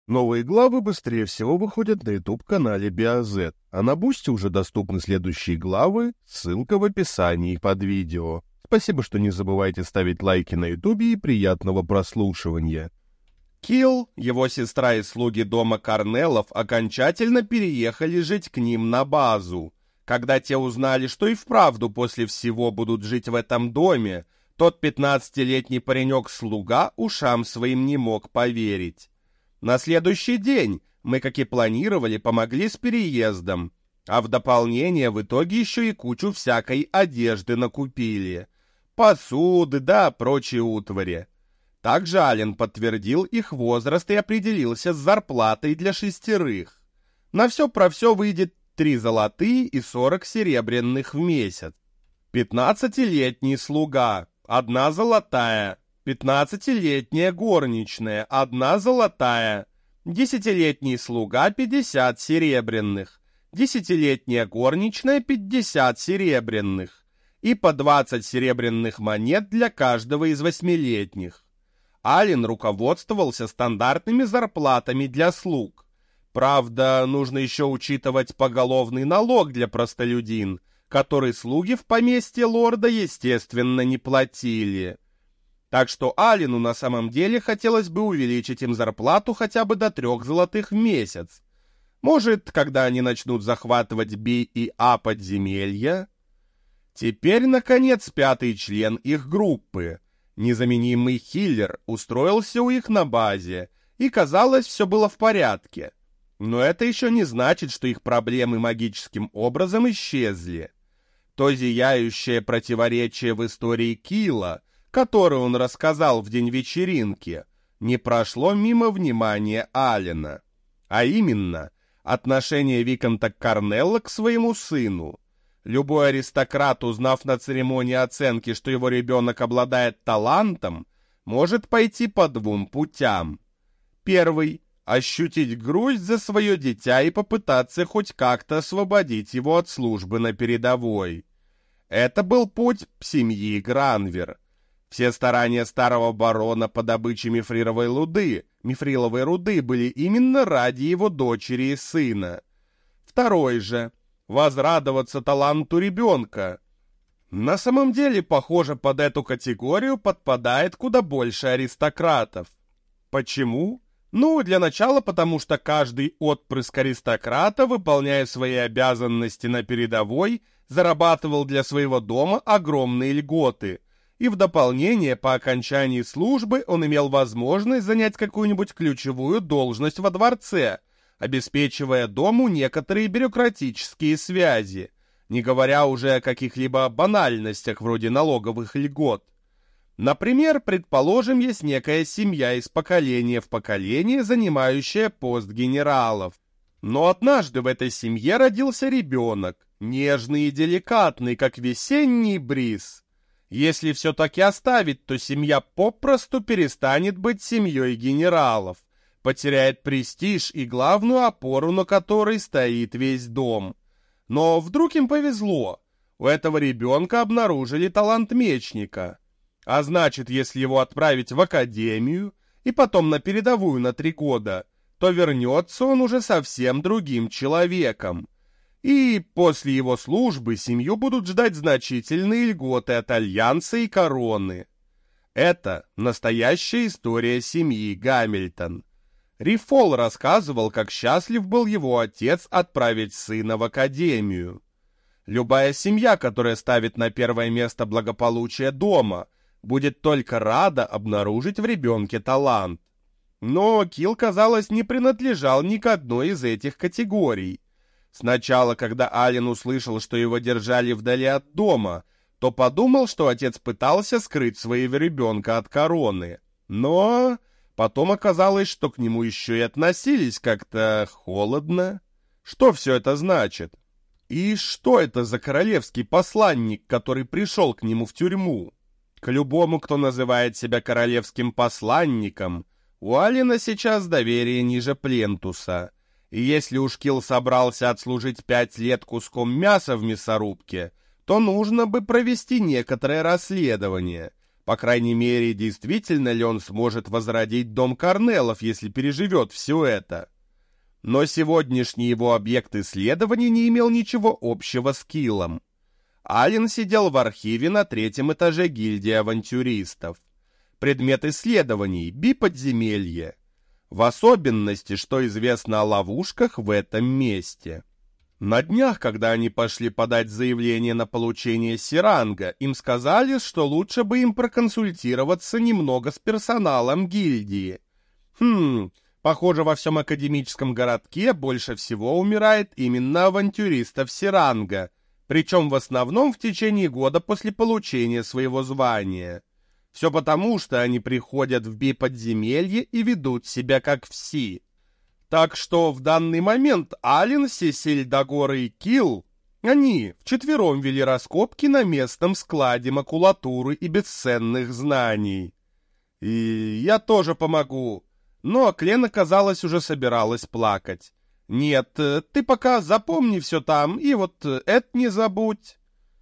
Новые главы быстрее всего выходят на YouTube-канале BioZ, а на Бусти уже доступны следующие главы, ссылка в описании под видео. Спасибо, что не забывайте ставить лайки на YouTube и приятного прослушивания. Килл, его сестра и слуги дома Корнеллов окончательно переехали жить к ним на базу. Когда те узнали, что и вправду после всего будут жить в этом доме, тот 15-летний паренек-слуга ушам своим не мог поверить. На следующий день мы, как и планировали, помогли с переездом, а в дополнение в итоге еще и кучу всякой одежды накупили. Посуды, да прочие утвари. Также Ален подтвердил их возраст и определился с зарплатой для 6. На все про все выйдет 3 золотые и 40 серебряных в месяц. 15-летний слуга, 1 золотая. 15-летняя горничная, 1 золотая. 10-летний слуга, 50 серебряных. 10-летняя горничная, 50 серебряных. И по 20 серебряных монет для каждого из 8-летних. Ален руководствовался стандартными зарплатами для слуг. Правда, нужно еще учитывать поголовный налог для простолюдин, который слуги в поместье лорда, естественно, не платили. Так что Алену на самом деле хотелось бы увеличить им зарплату хотя бы до 3 золотых в месяц. Может, когда они начнут захватывать Б и А подземелья? Теперь, наконец, 5-й член их группы, незаменимый хиллер, устроился у их на базе, и, казалось, все было в порядке. Но это еще не значит, что их проблемы магическим образом исчезли. То зияющее противоречие в истории Килла, которую он рассказал в день вечеринки, не прошло мимо внимания Алена. А именно, отношение виконта Корнелла к своему сыну. Любой аристократ, узнав на церемонии оценки, что его ребенок обладает талантом, может пойти по 2 путям. Первый – ощутить грусть за свое дитя и попытаться хоть как-то освободить его от службы на передовой. Это был путь семьи Гранвер. Все старания старого барона по добыче мифриловой руды были именно ради его дочери и сына. Второй же – возрадоваться таланту ребенка. На самом деле, похоже, под эту категорию подпадает куда больше аристократов. Почему? Ну, для начала, потому что каждый отпрыск аристократа, выполняя свои обязанности на передовой, зарабатывал для своего дома огромные льготы, и в дополнение по окончании службы он имел возможность занять какую-нибудь ключевую должность во дворце, обеспечивая дому некоторые бюрократические связи, не говоря уже о каких-либо банальностях вроде налоговых льгот. Например, предположим, есть некая семья из поколения в поколение, занимающая пост генералов. Но однажды в этой семье родился ребенок, нежный и деликатный, как весенний бриз. Если все-таки оставить, то семья попросту перестанет быть семьей генералов, потеряет престиж и главную опору, на которой стоит весь дом. Но вдруг им повезло, у этого ребенка обнаружили талант мечника. А значит, если его отправить в академию и потом на передовую на 3 года, то вернется он уже совсем другим человеком. И после его службы семью будут ждать значительные льготы от Альянса и Короны. Это настоящая история семьи Гамильтон. Рифол рассказывал, как счастлив был его отец отправить сына в академию. Любая семья, которая ставит на первое место благополучие дома, будет только рада обнаружить в ребенке талант. Но Килл, казалось, не принадлежал ни к одной из этих категорий. Сначала, когда Ален услышал, что его держали вдали от дома, то подумал, что отец пытался скрыть своего ребенка от Короны. Но потом оказалось, что к нему еще и относились как-то холодно. Что все это значит? И что это за королевский посланник, который пришел к нему в тюрьму? К любому, кто называет себя королевским посланником, у Алена сейчас доверие ниже плинтуса. И если уж Килл собрался отслужить 5 лет куском мяса в мясорубке, то нужно бы провести некоторое расследование, По крайней мере, действительно ли он сможет возродить дом Корнеллов, если переживет все это? Но сегодняшний его объект исследований не имел ничего общего с Киллом. Ален сидел в архиве на 3-м этаже гильдии авантюристов. Предмет исследований — биподземелье. В особенности, что известно о ловушках в этом месте. На днях, когда они пошли подать заявление на получение Сиранга, им сказали, что лучше бы им проконсультироваться немного с персоналом гильдии. Похоже, во всем академическом городке больше всего умирает именно авантюристов Сиранга, причем в основном в течение года после получения своего звания. Все потому, что они приходят в биподземелье и ведут себя как все. Так что в данный момент Ален, Сесиль, Дагора и Килл, они вчетвером вели раскопки на местном складе макулатуры и бесценных знаний. И я тоже помогу. Но Клена, казалось, уже собиралась плакать. «Нет, ты пока запомни все там, и вот это не забудь».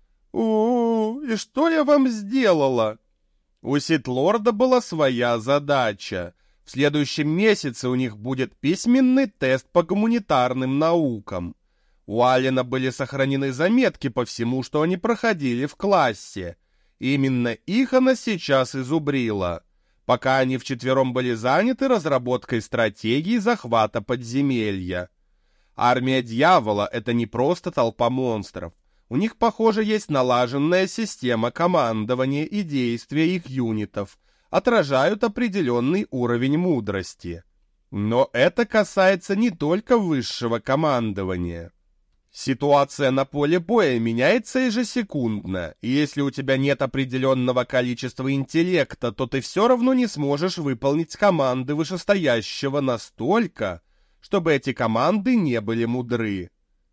И что я вам сделала?» У Ситлорда была своя задача. В следующем месяце у них будет письменный тест по гуманитарным наукам. У Алена были сохранены заметки по всему, что они проходили в классе. Именно их она сейчас изубрила, пока они вчетвером были заняты разработкой стратегии захвата подземелья. Армия дьявола — это не просто толпа монстров. У них, похоже, есть налаженная система командования, и действия их юнитов отражают определенный уровень мудрости. Но это касается не только высшего командования. Ситуация на поле боя меняется ежесекундно, и если у тебя нет определенного количества интеллекта, то ты все равно не сможешь выполнить команды вышестоящего настолько, чтобы эти команды не были мудры.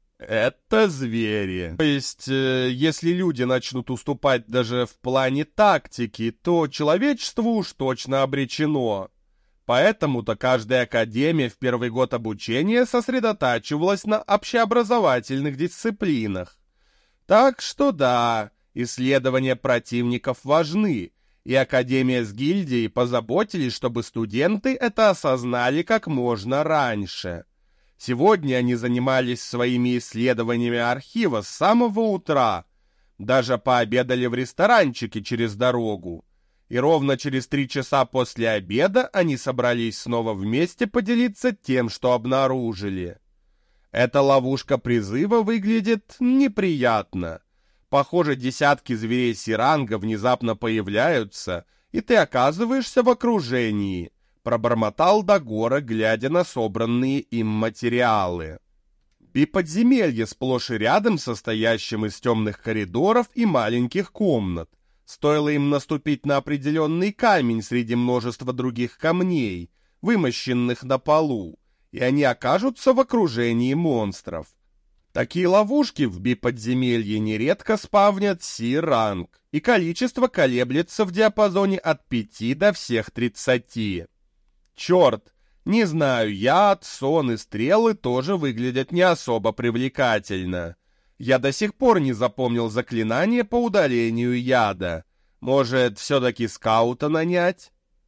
Это звери. То есть, если люди начнут уступать даже в плане тактики, то человечество уж точно обречено. Поэтому-то каждая академия в первый год обучения сосредотачивалась на общеобразовательных дисциплинах. Так что да, исследования противников важны, и Академия с гильдией позаботились, чтобы студенты это осознали как можно раньше. Сегодня они занимались своими исследованиями архива с самого утра, даже пообедали в ресторанчике через дорогу. И ровно через 3 часа после обеда они собрались снова вместе поделиться тем, что обнаружили. Эта ловушка призыва выглядит неприятно. Похоже, десятки зверей Сиранга внезапно появляются, и ты оказываешься в окружении, пробормотал Дагора, глядя на собранные им материалы. Биподземелье сплошь и рядом, состоящим из темных коридоров и маленьких комнат. Стоило им наступить на определенный камень среди множества других камней, вымощенных на полу, и они окажутся в окружении монстров. Такие ловушки в биподземелье нередко спавнят Си-ранг, и количество колеблется в диапазоне от 5 до всех 30. Черт, не знаю, яд, сон и стрелы тоже выглядят не особо привлекательно. Я до сих пор не запомнил заклинание по удалению яда. Может, все-таки скаута нанять?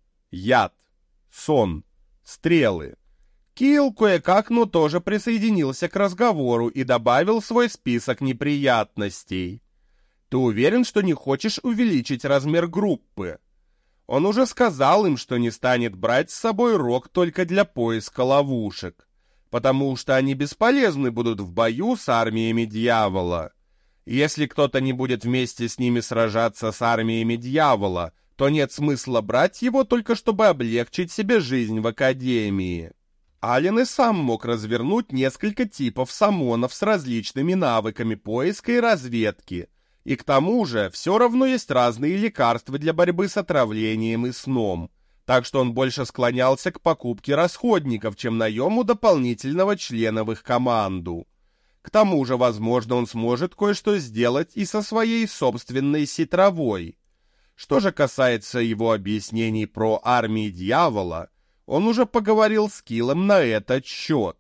Яд, сон, стрелы. Килл кое-как, но тоже присоединился к разговору и добавил свой список неприятностей. Ты уверен, что не хочешь увеличить размер группы? Он уже сказал им, что не станет брать с собой рог только для поиска ловушек, потому что они бесполезны будут в бою с армиями дьявола. Если кто-то не будет вместе с ними сражаться с армиями дьявола, то нет смысла брать его только чтобы облегчить себе жизнь в академии. Ален и сам мог развернуть несколько типов самонов с различными навыками поиска и разведки, и к тому же все равно есть разные лекарства для борьбы с отравлением и сном, так что он больше склонялся к покупке расходников, чем наему дополнительного члена в их команду. К тому же, возможно, он сможет кое-что сделать и со своей собственной сетровой. Что же касается его объяснений про армии дьявола, он уже поговорил с Киллом на этот счет.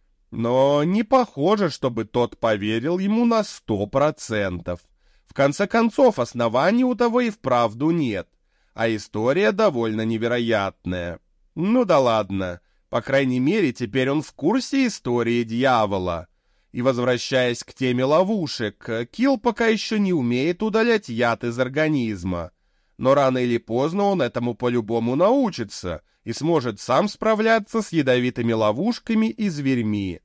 Но не похоже, чтобы тот поверил ему на 100%. В конце концов, оснований у того и вправду нет. а история довольно невероятная. Ну да ладно, по крайней мере, теперь он в курсе истории дьявола. И возвращаясь к теме ловушек, Килл пока еще не умеет удалять яд из организма. Но рано или поздно он этому по-любому научится и сможет сам справляться с ядовитыми ловушками и зверьми.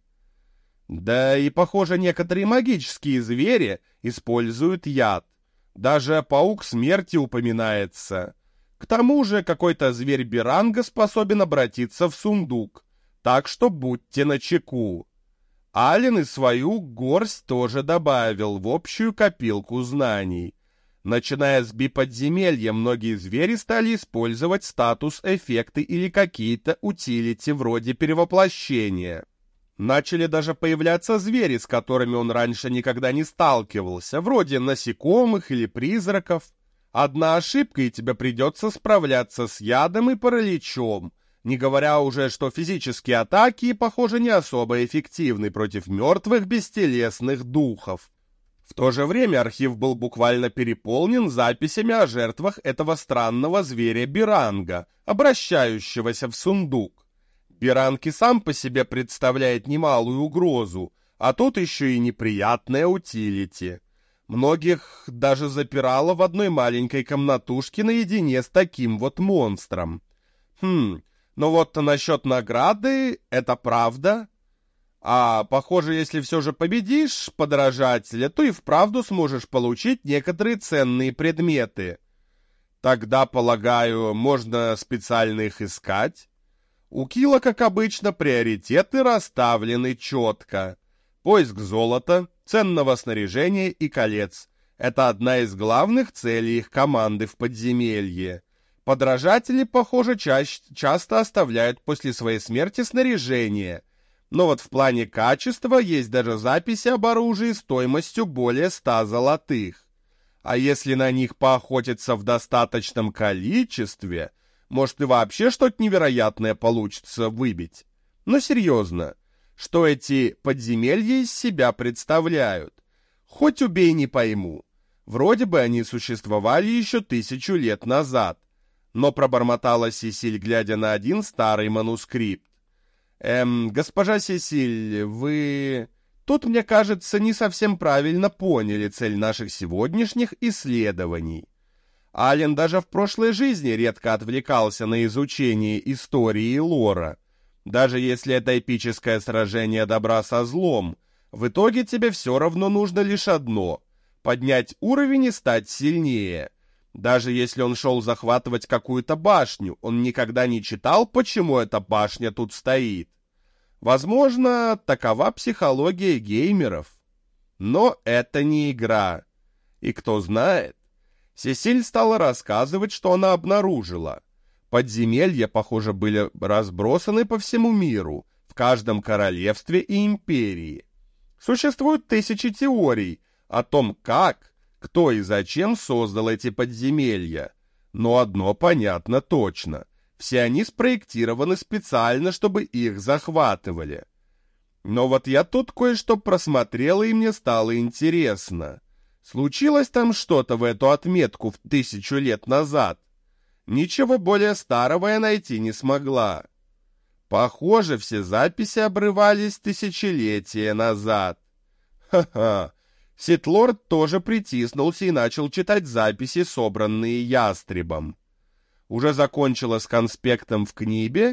Да и, похоже, некоторые магические звери используют яд. Даже паук смерти упоминается. К тому же какой-то зверь Биранга способен обратиться в сундук, так что будьте начеку. Ален и свою горсть тоже добавил в общую копилку знаний. Начиная с биподземелья, многие звери стали использовать статус-эффекты или какие-то утилити вроде перевоплощения. Начали даже появляться звери, с которыми он раньше никогда не сталкивался, вроде насекомых или призраков. Одна ошибка, и тебе придется справляться с ядом и параличом, не говоря уже, что физические атаки, похоже, не особо эффективны против мертвых бестелесных духов. В то же время архив был буквально переполнен записями о жертвах этого странного зверя Биранга, обращающегося в сундук. Биранг и сам по себе представляет немалую угрозу, а тут еще и неприятное утилити. Многих даже запирало в одной маленькой комнатушке наедине с таким вот монстром. Но вот насчет награды — это правда. А, похоже, если все же победишь подражателя, то и вправду сможешь получить некоторые ценные предметы. Тогда, полагаю, можно специально их искать? У Килла, как обычно, приоритеты расставлены четко. Поиск золота, ценного снаряжения и колец — это одна из главных целей их команды в подземелье. Подражатели, похоже, часто оставляют после своей смерти снаряжение. Но вот в плане качества есть даже записи об оружии стоимостью более 100 золотых. А если на них поохотиться в достаточном количестве, может и вообще что-то невероятное получится выбить. Но серьезно, что эти подземелья из себя представляют? Хоть убей, не пойму. Вроде бы они существовали еще 1000 лет назад. Но пробормотала Сесиль, глядя на один старый манускрипт. Госпожа Сесиль, вы... Тут, мне кажется, не совсем правильно поняли цель наших сегодняшних исследований. Ален даже в прошлой жизни редко отвлекался на изучение истории и лора. Даже если это эпическое сражение добра со злом, в итоге тебе все равно нужно лишь одно — поднять уровень и стать сильнее. Даже если он шел захватывать какую-то башню, он никогда не читал, почему эта башня тут стоит. Возможно, такова психология геймеров. Но это не игра. И кто знает, Сесиль стала рассказывать, что она обнаружила. Подземелья, похоже, были разбросаны по всему миру, в каждом королевстве и империи. Существуют 1000 теорий о том, как, кто и зачем создал эти подземелья. Но одно понятно точно. Все они спроектированы специально, чтобы их захватывали. Но вот я тут кое-что просмотрел, и мне стало интересно. Случилось там что-то в эту отметку в 1000 лет назад? Ничего более старого я найти не смогла. Похоже, все записи обрывались тысячелетия назад. Ха-ха. Ситлорд тоже притиснулся и начал читать записи, собранные ястребом. Уже закончила с конспектом в книге?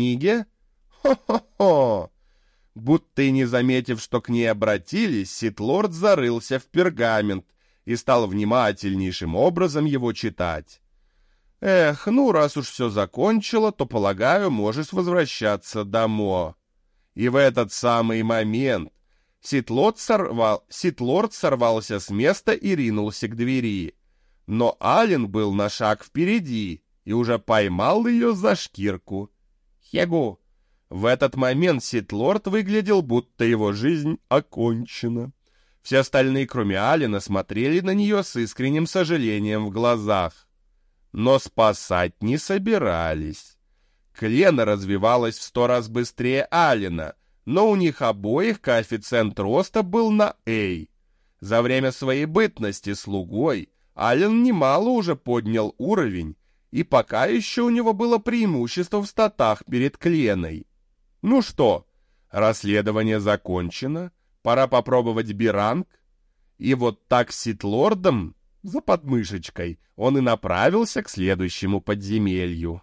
Хо-хо-хо! Будто и не заметив, что к ней обратились, Ситлорд зарылся в пергамент и стал внимательнейшим образом его читать. Эх, ну раз уж все закончила, то, полагаю, можешь возвращаться домой. И в этот самый момент Ситлорд сорвался с места и ринулся к двери. Но Ален был на шаг впереди и уже поймал ее за шкирку. Хегу! В этот момент Ситлорд выглядел, будто его жизнь окончена. Все остальные, кроме Алена, смотрели на нее с искренним сожалением в глазах. Но спасать не собирались. Клена развивалась в 100 раз быстрее Алена, но у них обоих коэффициент роста был на A. За время своей бытности слугой Ален немало уже поднял уровень и пока еще у него было преимущество в статах перед Кленой. Ну что, расследование закончено, пора попробовать биранг. И вот так с ситлордом, за подмышечкой, он и направился к следующему подземелью.